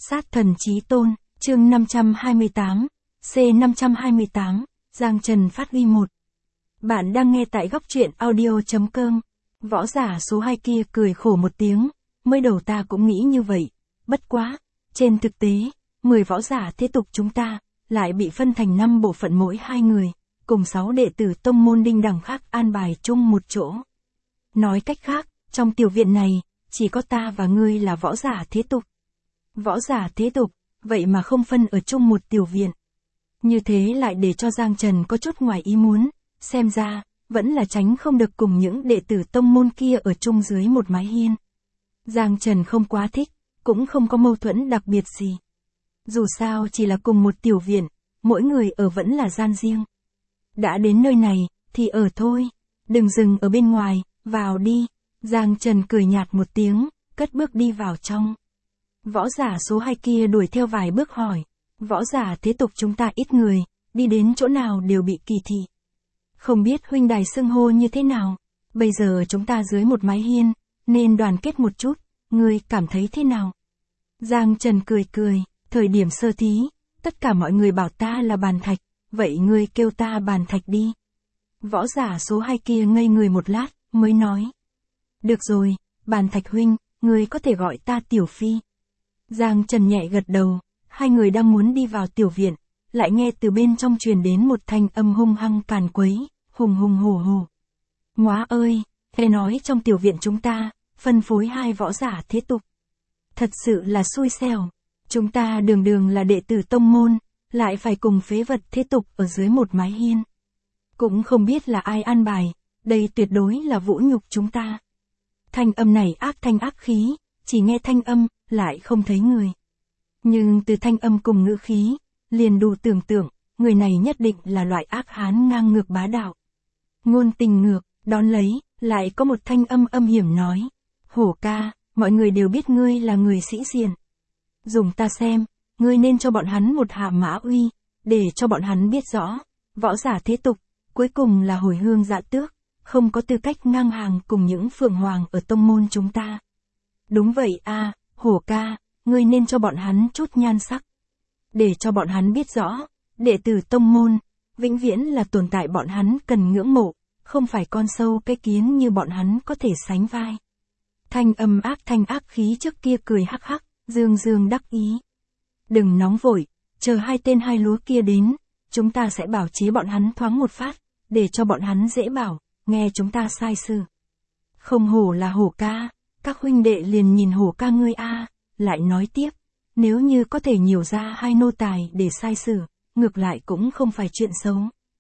Sát thần chí tôn, chương 528, C528, Giang Trần phát ghi 1. Bạn đang nghe tại góc truyện audio.com. Võ giả số 2 kia cười khổ một tiếng, mới đầu ta cũng nghĩ như vậy, bất quá, trên thực tế, 10 võ giả thế tục chúng ta, lại bị phân thành 5 bộ phận mỗi 2 người, cùng 6 đệ tử tông môn đinh đẳng khác an bài chung một chỗ. Nói cách khác, trong tiểu viện này, chỉ có ta và ngươi là võ giả thế tục. Võ giả thế tục, vậy mà không phân ở chung một tiểu viện. Như thế lại để cho Giang Trần có chút ngoài ý muốn, xem ra, vẫn là tránh không được cùng những đệ tử tông môn kia ở chung dưới một mái hiên. Giang Trần không quá thích, cũng không có mâu thuẫn đặc biệt gì. Dù sao chỉ là cùng một tiểu viện, mỗi người ở vẫn là gian riêng. Đã đến nơi này, thì ở thôi, đừng dừng ở bên ngoài, vào đi. Giang Trần cười nhạt một tiếng, cất bước đi vào trong. Võ giả số 2 kia đuổi theo vài bước hỏi, võ giả thế tục chúng ta ít người, đi đến chỗ nào đều bị kỳ thị. Không biết huynh đài xưng hô như thế nào, bây giờ chúng ta dưới một mái hiên, nên đoàn kết một chút, ngươi cảm thấy thế nào? Giang Trần cười cười, thời điểm sơ thí, tất cả mọi người bảo ta là Bàn Thạch, vậy ngươi kêu ta Bàn Thạch đi. Võ giả số 2 kia ngây người một lát, mới nói. Được rồi, Bàn Thạch huynh, ngươi có thể gọi ta Tiểu Phi. Giang Trần nhẹ gật đầu, hai người đang muốn đi vào tiểu viện, lại nghe từ bên trong truyền đến một thanh âm hung hăng càn quấy, hùng hùng hổ hổ. Ngoá ơi, nghe nói trong tiểu viện chúng ta, phân phối 2 võ giả thế tục. Thật sự là xui xẻo, chúng ta đường đường là đệ tử tông môn, lại phải cùng phế vật thế tục ở dưới một mái hiên. Cũng không biết là ai an bài, đây tuyệt đối là vũ nhục chúng ta. Thanh âm này ác thanh ác khí, chỉ nghe thanh âm, lại không thấy người. Nhưng từ thanh âm cùng ngữ khí, liền đủ tưởng tượng, người này nhất định là loại ác hán ngang ngược bá đạo. Ngôn tình ngược, đón lấy, lại có một thanh âm âm hiểm nói. Hổ ca, mọi người đều biết ngươi là người sĩ diện. Dùng ta xem, ngươi nên cho bọn hắn một hạ mã uy, để cho bọn hắn biết rõ, võ giả thế tục, cuối cùng là hồi hương dạ tước, không có tư cách ngang hàng cùng những phượng hoàng ở tông môn chúng ta. Đúng vậy a, Hổ ca, ngươi nên cho bọn hắn chút nhan sắc. Để cho bọn hắn biết rõ, đệ tử tông môn, vĩnh viễn là tồn tại bọn hắn cần ngưỡng mộ, không phải con sâu cái kiến như bọn hắn có thể sánh vai. Thanh âm ác thanh ác khí trước kia cười hắc hắc, dương dương đắc ý. Đừng nóng vội, chờ 2 tên 2 lúa kia đến, chúng ta sẽ bảo chế bọn hắn thoáng một phát, để cho bọn hắn dễ bảo, nghe chúng ta sai sự. Không hổ là Hổ ca, các huynh đệ liền nhìn Hổ ca ngươi a, lại nói tiếp, nếu như có thể nhiều ra 2 nô tài để sai xử, ngược lại cũng không phải chuyện xấu.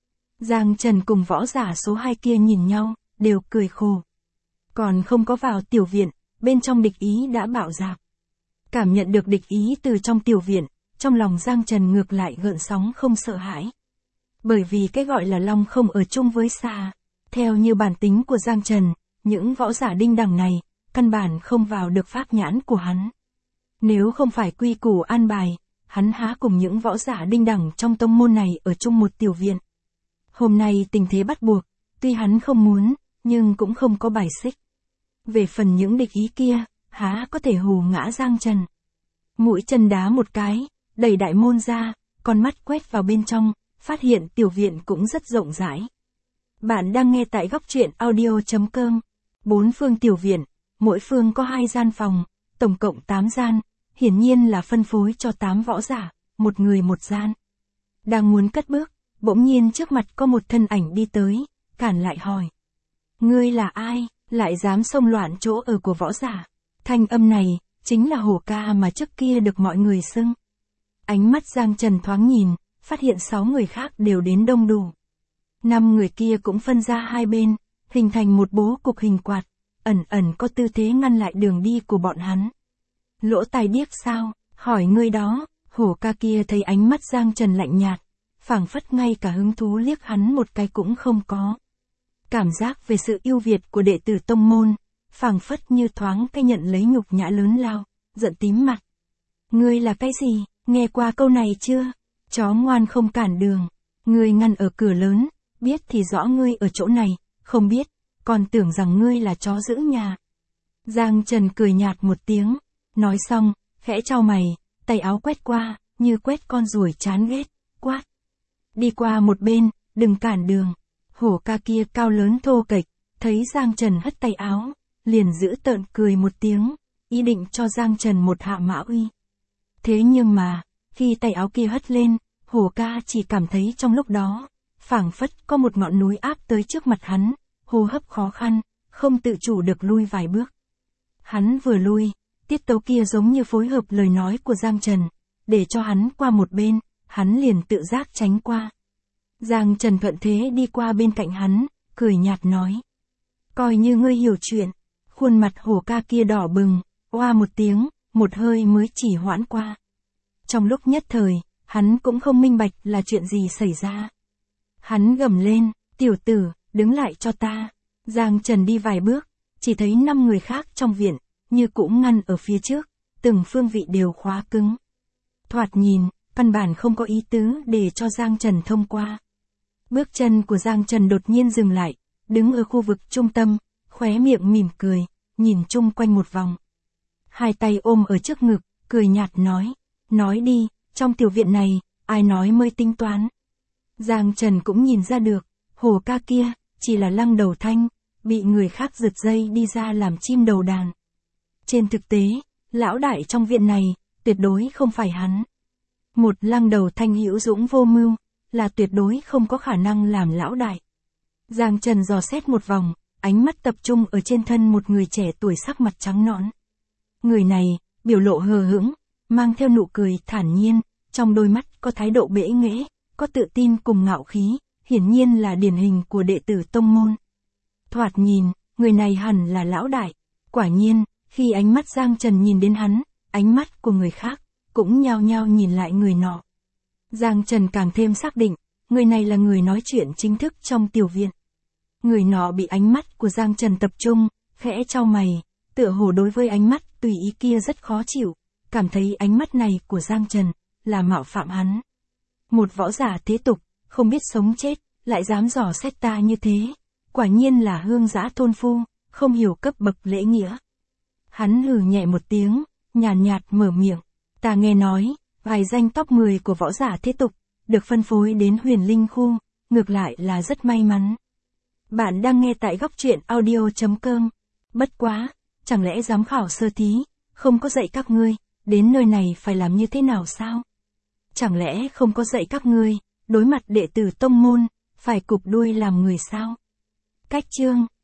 Giang Trần cùng võ giả số 2 kia nhìn nhau, đều cười khổ. Còn không có vào tiểu viện, bên trong địch ý đã bạo dạp. Cảm nhận được địch ý từ trong tiểu viện, trong lòng Giang Trần ngược lại gợn sóng không sợ hãi. Bởi vì cái gọi là long không ở chung với xà. Theo như bản tính của Giang Trần, những võ giả đinh đẳng này, căn bản không vào được pháp nhãn của hắn. Nếu không phải quy củ an bài, hắn há cùng những võ giả đinh đẳng trong tông môn này ở chung một tiểu viện. Hôm nay tình thế bắt buộc, tuy hắn không muốn, nhưng cũng không có bài xích. Về phần những địch ý kia, há có thể hù ngã Giang Trần. Mũi chân đá một cái, đẩy đại môn ra, con mắt quét vào bên trong, phát hiện tiểu viện cũng rất rộng rãi. Bạn đang nghe tại góc truyện audio.com. 4 phương tiểu viện, mỗi phương có 2 gian phòng, tổng cộng 8 gian, hiển nhiên là phân phối cho 8 võ giả, một người một gian. Đang muốn cất bước, bỗng nhiên trước mặt có một thân ảnh đi tới, cản lại hỏi. Ngươi là ai, lại dám xông loạn chỗ ở của võ giả? Thanh âm này, chính là Hổ ca mà trước kia được mọi người xưng. Ánh mắt Giang Trần thoáng nhìn, phát hiện 6 người khác đều đến đông đủ. 5 người kia cũng phân ra 2 bên, hình thành một bố cục hình quạt, ẩn ẩn có tư thế ngăn lại đường đi của bọn hắn. Lỗ tai điếc sao, hỏi ngươi đó, Hổ ca kia thấy ánh mắt Giang Trần lạnh nhạt, phảng phất ngay cả hứng thú liếc hắn một cái cũng không có. Cảm giác về sự ưu việt của đệ tử tông môn, phảng phất như thoáng cái nhận lấy nhục nhã lớn lao, giận tím mặt. Ngươi là cái gì, nghe qua câu này chưa? Chó ngoan không cản đường, ngươi ngăn ở cửa lớn, biết thì rõ ngươi ở chỗ này, không biết, còn tưởng rằng ngươi là chó giữ nhà. Giang Trần cười nhạt một tiếng, nói xong, khẽ chau mày, tay áo quét qua, như quét con ruồi chán ghét, quát. Đi qua một bên, đừng cản đường. Hổ ca kia cao lớn thô kệch, thấy Giang Trần hất tay áo, liền giễu tợn cười một tiếng, ý định cho Giang Trần một hạ mã uy. Thế nhưng mà, khi tay áo kia hất lên, hổ ca chỉ cảm thấy trong lúc đó, phảng phất có một ngọn núi áp tới trước mặt hắn, hô hấp khó khăn, không tự chủ được lui vài bước. Hắn vừa lui, tiết tấu kia giống như phối hợp lời nói của Giang Trần, để cho hắn qua một bên, hắn liền tự giác tránh qua. Giang Trần thuận thế đi qua bên cạnh hắn, cười nhạt nói. Coi như ngươi hiểu chuyện. Khuôn mặt hổ ca kia đỏ bừng, oa một tiếng, một hơi mới chỉ hoãn qua. Trong lúc nhất thời, hắn cũng không minh bạch là chuyện gì xảy ra. Hắn gầm lên, tiểu tử, đứng lại cho ta. Giang Trần đi vài bước, chỉ thấy 5 người khác trong viện, như cũng ngăn ở phía trước, từng phương vị đều khóa cứng. Thoạt nhìn, căn bản không có ý tứ để cho Giang Trần thông qua. Bước chân của Giang Trần đột nhiên dừng lại, đứng ở khu vực trung tâm, khóe miệng mỉm cười, nhìn chung quanh một vòng. Hai tay ôm ở trước ngực, cười nhạt nói đi, trong tiểu viện này, ai nói mới tính toán. Giang Trần cũng nhìn ra được, hổ ca kia, chỉ là lăng đầu thanh, bị người khác giật dây đi ra làm chim đầu đàn. Trên thực tế, lão đại trong viện này, tuyệt đối không phải hắn. Một lăng đầu thanh hữu dũng vô mưu, là tuyệt đối không có khả năng làm lão đại. Giang Trần dò xét một vòng, ánh mắt tập trung ở trên thân một người trẻ tuổi sắc mặt trắng nõn. Người này, biểu lộ hờ hững, mang theo nụ cười thản nhiên, trong đôi mắt có thái độ bẽ nghễ, có tự tin cùng ngạo khí, hiển nhiên là điển hình của đệ tử tông môn. Thoạt nhìn, người này hẳn là lão đại. Quả nhiên, khi ánh mắt Giang Trần nhìn đến hắn, ánh mắt của người khác cũng nhao nhao nhìn lại người nọ. Giang Trần càng thêm xác định, người này là người nói chuyện chính thức trong tiểu viện. Người nọ bị ánh mắt của Giang Trần tập trung, khẽ chau mày, tựa hồ đối với ánh mắt tùy ý kia rất khó chịu, cảm thấy ánh mắt này của Giang Trần là mạo phạm hắn. Một võ giả thế tục, không biết sống chết, lại dám dò xét ta như thế, quả nhiên là hương dã thôn phu, không hiểu cấp bậc lễ nghĩa. Hắn hừ nhẹ một tiếng, nhàn nhạt mở miệng, ta nghe nói, vài danh top 10 của võ giả thế tục, được phân phối đến Huyền Linh khu, ngược lại là rất may mắn. Bạn đang nghe tại góc truyện audio.com. Bất quá, chẳng lẽ giám khảo sơ thí, không có dạy các ngươi, đến nơi này phải làm như thế nào sao? Chẳng lẽ không có dạy các ngươi, đối mặt đệ tử tông môn, phải cụp đuôi làm người sao? Cách chương